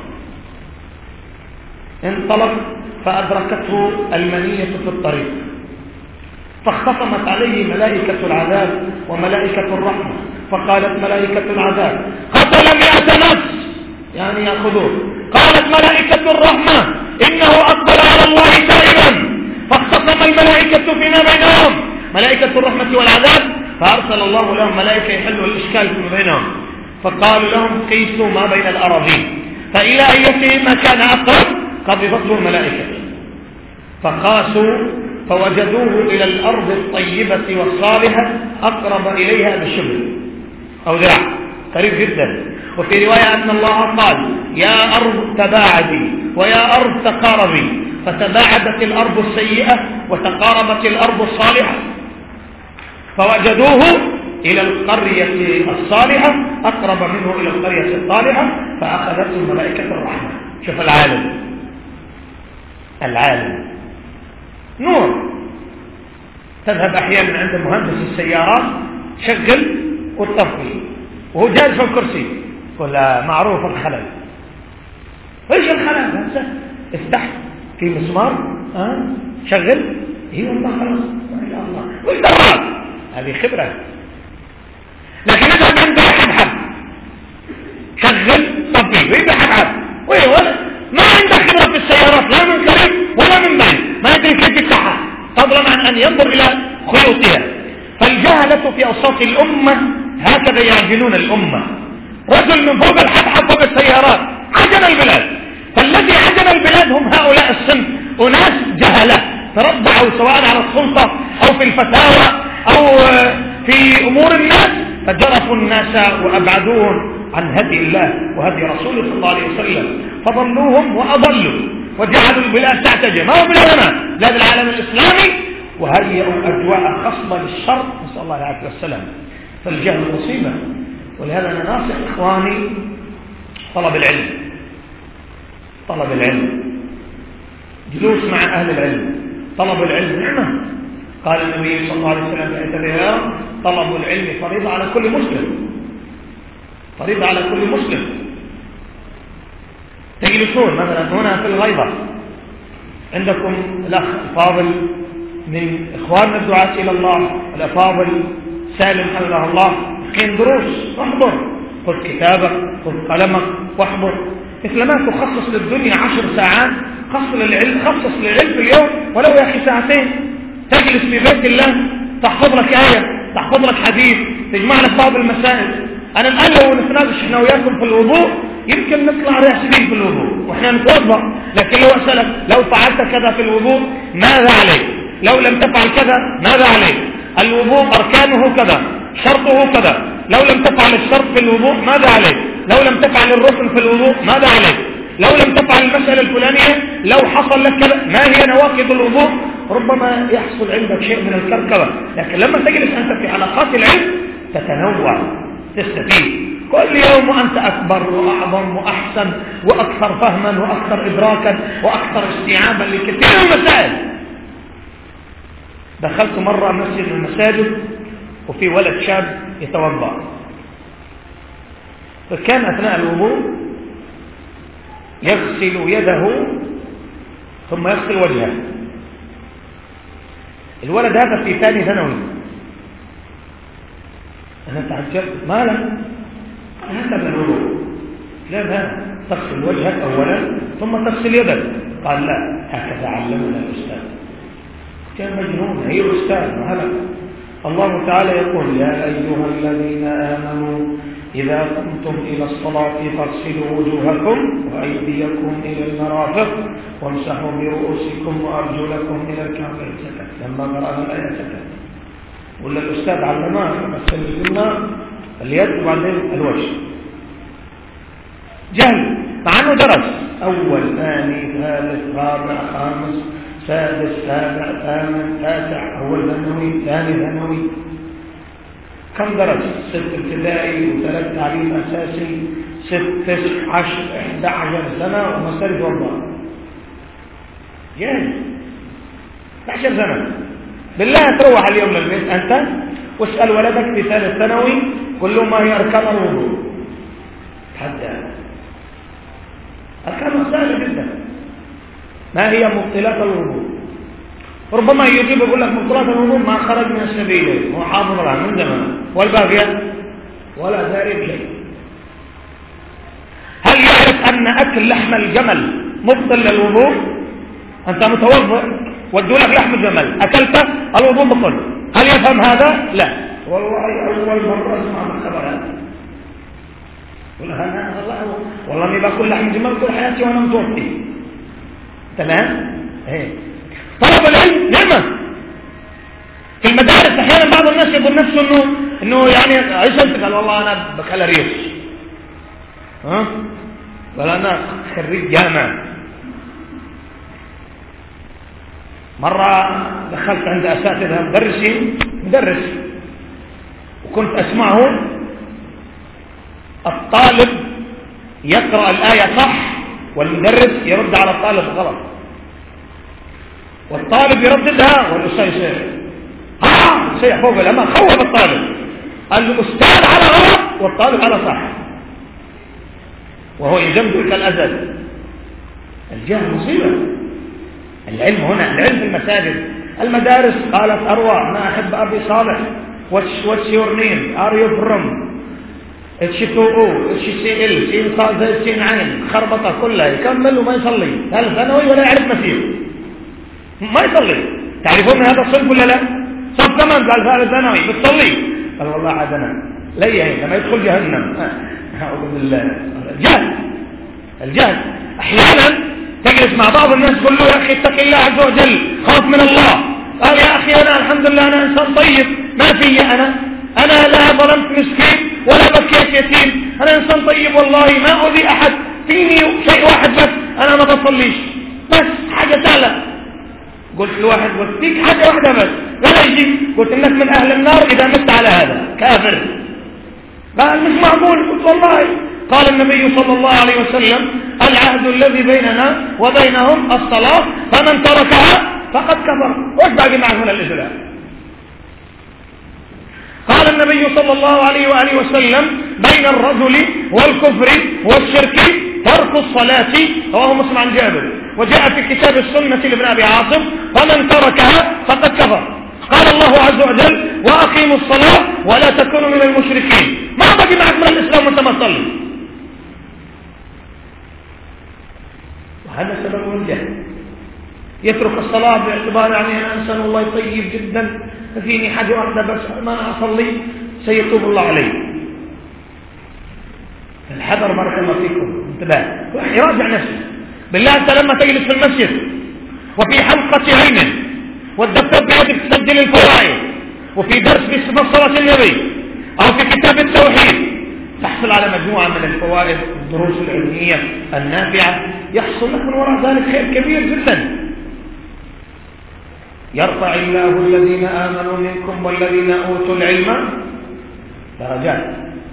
انطلق فأدركته المنية في الطريق، فاختصمت عليه ملائكة العذاب وملائكة الرحمة، فقالت ملائكة العذاب قتل 100 نفس يعني يأخذوه. قالت ملائكة الرحمة إنه أقبل على الله تائبا، فاختصم الملائكة فيما بينهم، ملائكة الرحمة والعذاب، فأرسل الله لهم ملائكة يحلوا الإشكال فيما بينهم، فقالوا لهم قيسوا ما بين الأراضين فإلى أيتهما كان أقرب قبضته الملائكة، فقاسوا فوجدوه إلى الأرض الطيبة والصالحة أقرب إليها بشبر أو ذراع، قريب جدا. وفي رواية أن الله قال يا أرض تباعدي ويا أرض تقاربي، فتباعدت الأرض السيئة وتقاربت الأرض الصالحة، فوجدوه إلى القرية الصالحة أقرب منه إلى القرية الصالحة، فأخذته ملائكة الرحمة. شوف العالم، العالم نور. تذهب أحيانا عند مهندس السيارات شغل وتطفي وهو جالس في الكرسي، ولا معروف الخلل. ايش الخلل؟ افتح في مسمار شغل، ايه والله خلاص ما شاء الله، وش دراك؟ هذه خبرة. لكن اذا عند حد شغل طفي ويبقى حد ما عنده خبرة في السيارات لا من قريب ولا من بعيد، ما يدري كيف يفتحها فضلا عن ان ينظر الى خيوطها. فالجهلة في اوساط الامة هكذا يعجنون الامة. رجل من فوق الحبحب فوق السيارات عجن البلاد. فالذي عجن البلاد هم هؤلاء الصنف، أناس جهلة تربعوا سواء على السلطة أو في الفتاوى أو في أمور الناس، فجرفوا الناس وأبعدوهم عن هدي الله وهدي رسوله صلى الله عليه وسلم، فضلوهم وأضلوا وجعلوا البلاد تعتجه. ما هو بلادنا، بلاد العالم الإسلامي، وهيئوا أجواء خصبة للشر، نسأل الله العافية والسلام. فالجهل مصيبة. ولهذا أنا ناصح إخواني طلب العلم، طلب العلم، جلوس مع أهل العلم. طلب العلم نعمة. قال النبي صلى الله عليه وسلم في حديث الرياض طلب العلم فريضة على كل مسلم، فريضة على كل مسلم. تجلسون مثلا هنا في الغيبة، عندكم الأخ الفاضل من إخواننا الدعاة إلى الله الأفاضل سالم حفظه الله، حين دروس احضر، خذ كتابك خذ قلمك واحضر. مثل ما تخصص للدنيا 10 ساعات خصص للعلم في اليوم ولو يا أخي ساعتين. تجلس في بيت الله تحفظ لك آية، تحفظ لك حديث، تجمع لك بعض المسائل. أنا الآن لو نتناقش احنا وياكم في الوضوء يمكن نطلع راسبين في الوضوء واحنا نتوضا، لكن لو أسألك لو فعلت كذا في الوضوء ماذا عليك؟ لو لم تفعل كذا ماذا عليك؟ الوضوء أركانه كذا، شرطه كذا، لو لم تفعل الشرط في الوضوء ماذا عليك؟ لو لم تفعل الركن في الوضوء ماذا عليك؟ لو لم تفعل المسألة الفلانية لو حصل لك كذا، ما هي نواقض الوضوء؟ ربما يحصل عندك شيء من الكركبة. لكن لما تجلس أنت في حلقات العلم تتنوع، تستفيد كل يوم وأنت أكبر وأعظم وأحسن وأكثر فهما وأكثر إدراكا وأكثر استيعابا لكثير من المسائل. دخلت مرة مسجد من المساجد وفي ولد شاب يتوضأ، فكان أثناء الوضوء يغسل يده ثم يغسل وجهه. الولد هذا في ثاني ثانوي. أنا تعجبت، ما لك هكذا الوضوء؟ لا تغسل وجهك أولا ثم تغسل يدك. قال لا، هكذا علمنا الأستاذ. كان مجنون، هي الأستاذ وهلك. الله تعالى يقول يا أيها الذين آمنوا إذا قمتم إلى الصلاة فاغسلوا وجوهكم وأيديكم إلى المرافق وامسحوا برؤوسكم وأرجلكم إلى الكعبين. سكت لما قرأنا الآية سكت. ولا الأستاذ علمنا غسل اليد وبعدين الوجه. جهل مع أنه درس أول ثاني ثالث رابع خامس سادس سابع ثامن تاسع، أول ثانوي ثاني ثانوي، كم درس؟ 6 ابتدائي و3 تعليم أساسي، 6 10 11 سنة ومسألة والله جاهز 11 سنة. بالله تروح اليوم للبيت أنت واسأل ولدك في 3 ثانوي قل له ما هي أركان الوضوء، تحدى أركان سهلة جدا. ما هي مبطلات الوضوء؟ ربما يجيب يقول لك مبطلات الوضوء ما خرج من السبيل هو حافظ لها من زمان، والباقية ولا ذلك شيء. هل يعرف أن أكل لحم الجمل مبطل للوضوء؟ أنت متوضئ ودوا لك لحم الجمل أكلته الوضوء بطل، هل يفهم هذا؟ لا والله أول مرة أسمع الخبر هذا. والله أني باكل لحم جمل طول حياتي وأنا متوضئ. تمام؟ طلب العلم نعمة. في المدارس أحيانا بعض الناس يقول نفسه إنه يعني عيشتك، قال والله أنا بكالوريوس ولا أنا خريج جامعة. مرة دخلت عند أساتذة مدرس وكنت أسمعه الطالب يقرأ الآية صح والمدرس يرد على الطالب غلط، والطالب يرددها والأستاذ سيح فوق الأمام. خوف الطالب، الأستاذ على غلط والطالب على صح وهو يجمد كالأزل. الجهل مصيبة. العلم هنا، العلم في المساجد. المدارس قالت أروى ما أحب أبي صالح what's your name are you from H2O HCl سين صاد زي سين عين خربطة كلها يكمل وما يصلي ثالث ثانوي ولا يعرف مسير ما يصلي. تعرفون هذا الصنف ولا لا؟ صف كمان قال ثالث ثانوي بتصلي؟ قال والله عادنا ليه لما يدخل جهنم. أعوذ بالله. الجهل أحيانا تجلس مع بعض الناس تقول له يا أخي اتق الله عز وجل خاف من الله. قال يا أخي أنا الحمد لله أنا إنسان طيب ما في أنا لا ظلمت مسكين ولا بكيت يتيم، أنا إنسان طيب والله ما أؤذي أحد، فيني شيء واحد بس أنا ما بصليش بس حاجة سهلة. قلت لواحد وفيك حاجة واحدة بس لا يجي، قلت إنك من أهل النار إذا مت على هذا كافر. قال مش معقول. قلت والله قال النبي صلى الله عليه وسلم العهد الذي بيننا وبينهم الصلاة فمن تركها فقد كفر. وش باقي معه من الإسلام؟ قال النبي صلى الله عليه وآله وسلم بين الرجل والكفر والشرك ترك الصلاة. رواه مسلم عن جابر. وجاء في كتاب السنة لابن أبي عاصم فمن تركها فقد كفر. قال الله عز وجل وأقيموا الصلاة ولا تكونوا من المشركين. ما بقي معك من الإسلام وانت ما تصلي. وهذا سبب الجهل. يترك الصلاة باعتبار يعني أنا إنسان الله طيب جدا فيني حاجة واحدة بس ما أصلي سيتوب الله عليه. الحذر بارك الله فيكم. انتبه يراجع نفسه. بالله أنت لما تجلس في المسجد وفي حلقة علم والدكتور بيدك تسجل الفوائد وفي درس في صلاة النبي أو في كتاب التوحيد تحصل على مجموعة من الفوائد الدروس العلمية النافعة، يحصل لك من وراء ذلك خير كبير جدا. يرفع الله الذين آمنوا منكم والذين أوتوا العلم درجات.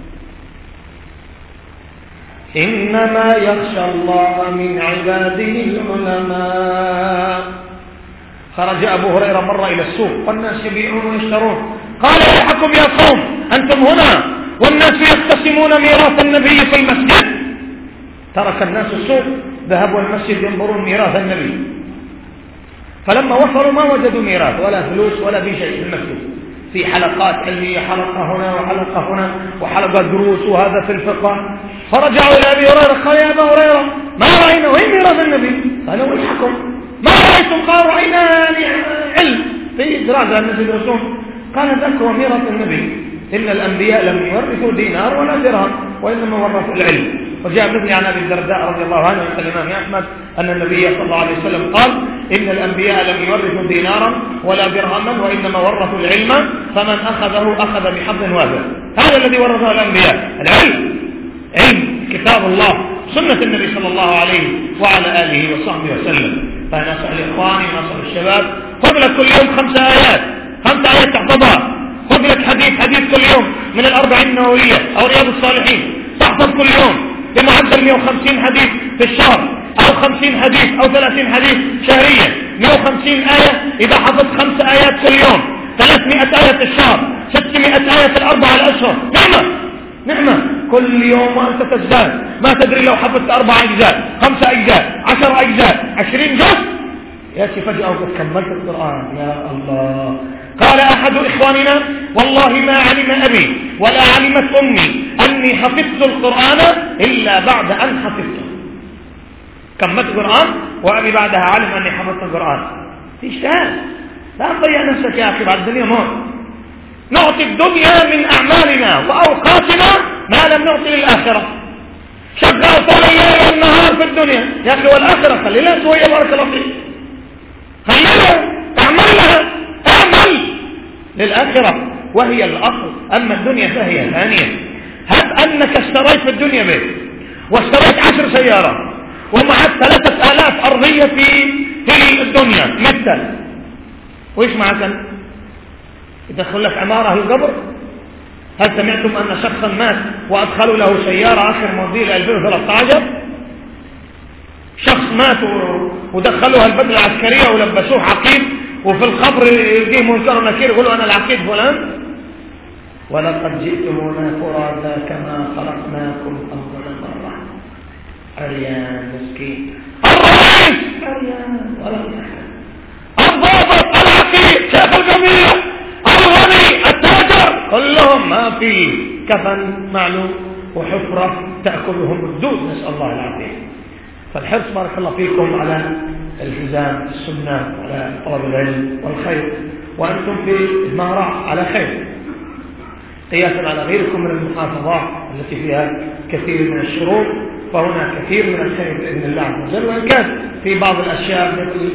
إنما يخشى الله من عباده العلماء. خرج أبو هريرة مرة إلى السوق والناس يبيعون ويشترون قال ويحكم يا قوم أنتم هنا والناس يقتسمون ميراث النبي في المسجد. ترك الناس السوق ذهبوا المسجد ينظرون ميراث النبي، فلما وصلوا ما وجدوا ميراث ولا فلوس ولا في شيء في المسجد، في حلقات علمية حلقة هنا وحلقة هنا وحلقة دروس وهذا في الفقه. فرجعوا إلى أبي هريرة قال يا أبا هريرة ما رأينا وين ميراث النبي؟ قالوا ويحكم ما رأيتم؟ قال رأينا علم في دراسة الناس يدرسون. قال ذاك هو ميراث النبي إن الأنبياء لم يورثوا دينار ولا درهم وإنما ورثوا العلم. وجاء مثل عن أبي الدرداء رضي الله عنه عند الإمام أحمد أن النبي صلى الله عليه وسلم قال إن الأنبياء لم يورثوا دينارا ولا درهما وإنما ورثوا العلم فمن أخذه أخذ بحظ وافر. هذا الذي ورثه الأنبياء، العلم، علم كتاب الله سنة النبي صلى الله عليه وعلى آله وصحبه وسلم. فأنا أسأل إخواني ونسأل الشباب، خذ لك كل يوم 5 آيات، 5 آيات تحفظها. خذ لك حديث كل يوم من الأربعين النووية أو رياض الصالحين، تحفظ كل يوم بمعدل 150 حديث في الشهر أو 50 حديث أو 30 حديث شهريا. 150 آية إذا حفظت 5 آيات كل يوم، 300 آية في الشهر، 600 آية في ال4 الأشهر. نعمة كل يوم وأنت تزداد. ما تدري لو حفظت 4 أجزاء، 5 أجزاء، 10 أجزاء، 20 جزء، يأتي فجأة وقد كملت القرآن. يا الله. قال أحد إخواننا والله ما علم أبي ولا علمت أمي أني حفظت القرآن إلا بعد أن حفظته. كملت القرآن وأبي بعدها علم أني حفظت القرآن. في اجتهاد. لا تضيع نفسك يا أخي، بعد الدنيا موت. نعطي الدنيا من أعمالنا وأوقاتنا ما لم نعطي للآخرة. شغال طول الليل والنهار في الدنيا يا أخي، والآخرة خلي لها شوية بارك الله فيك، خليها اعمل لها، اعمل للآخرة وهي الأصل. أما الدنيا فهي ثانية. هب أنك اشتريت في الدنيا بيت واشتريت 10 سيارات ومعك 3000 أرضية في الدنيا مثل، وإيش معك أنت؟ يدخل لك عمارة القبر. هل سمعتم أن شخصا مات وأدخلوا له سيارة آخر موديل 2013؟ شخص مات ودخلوها البدلة العسكرية ولبسوه عقيد، وفي القبر يجيه منكر ونكير يقولوا أنا العقيد فلان. ولقد جئتمونا فرادا كما خلقناكم أول مرة. عريان مسكين، الرئيس عريان ولا أحد، الضابط، العقيد، شيخ الجميع، الغني، التاجر، كلهم ما في كفن معلوم وحفرة تأكلهم الدود، نسأل الله العافية. فالحرص بارك الله فيكم على التزام السنة وعلى طلب العلم والخير، وأنتم في المهرة على خير قياسا على غيركم من المحافظات التي فيها كثير من الشرور، فهنا كثير من الخير بإذن الله عز وجل. وإن كان في بعض الأشياء مثل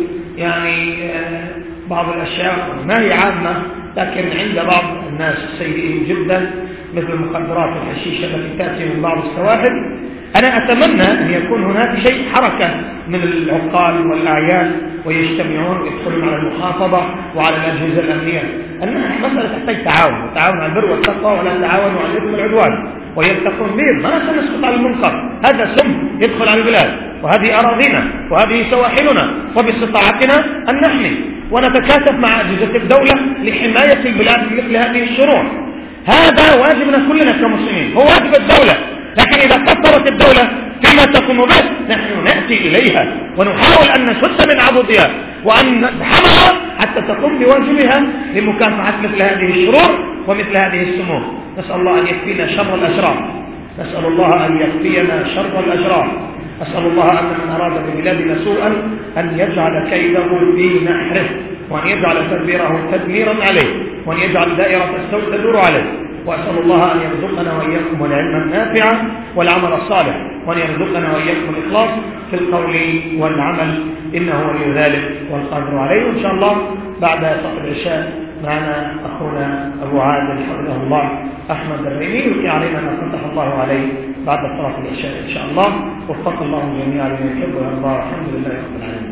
بعض الأشياء ما هي عامة، لكن عند بعض الناس سيئين جدا مثل المخدرات والحشيشة التي تأتي من بعض السواحل. أنا أتمنى أن يكون هناك شيء حركة من العقال والأعيان ويجتمعون ويدخلون على المحافظة وعلى الأجهزة الأمنية. أنها مسألة تحتاج تعاون على البر والتقوى، ولا تعاونوا على الإثم والعدوان، ويتقون به. ما سنسقط على المنكر، هذا سم يدخل على البلاد، وهذه أراضينا وهذه سواحلنا، وباستطاعتنا أن نحمي ونتكاتف مع أجهزة الدولة لحماية البلاد من مثل هذه الشرور. هذا واجبنا كلنا كمسلمين، هو واجب الدولة. لكن إذا قصرت الدولة فيما تقوم به نحن نأتي إليها ونحاول أن نشد من عضدها وأن ندحمها حتى تقوم بواجبها لمكافحة مثل هذه الشرور ومثل هذه السموم. نسأل الله أن يكفينا شر الأشرار، نسأل الله أن يكفينا شر الأشرار. أسأل الله أن من أراد ببلادنا سوءا أن يجعل كيده في نحره، وأن يجعل تدبيره تدميرا عليه، وأن يجعل دائرة السوء تدور عليه. وأسأل الله أن يرزقنا وإياكم العلم النافع والعمل الصالح، وأن يرزقنا وإياكم الإخلاص في القول والعمل، إنه ولي ذلك والقادر عليه. وإن شاء الله بعد صلاة العشاء معنا أخونا أبو عادل حفظه الله أحمد الريمي يلقي علينا ما فتح الله عليه بعد صلاة العشاء إن شاء الله. وفق الله جميعا لما يحب ويرضى. الحمد لله رب العالمين.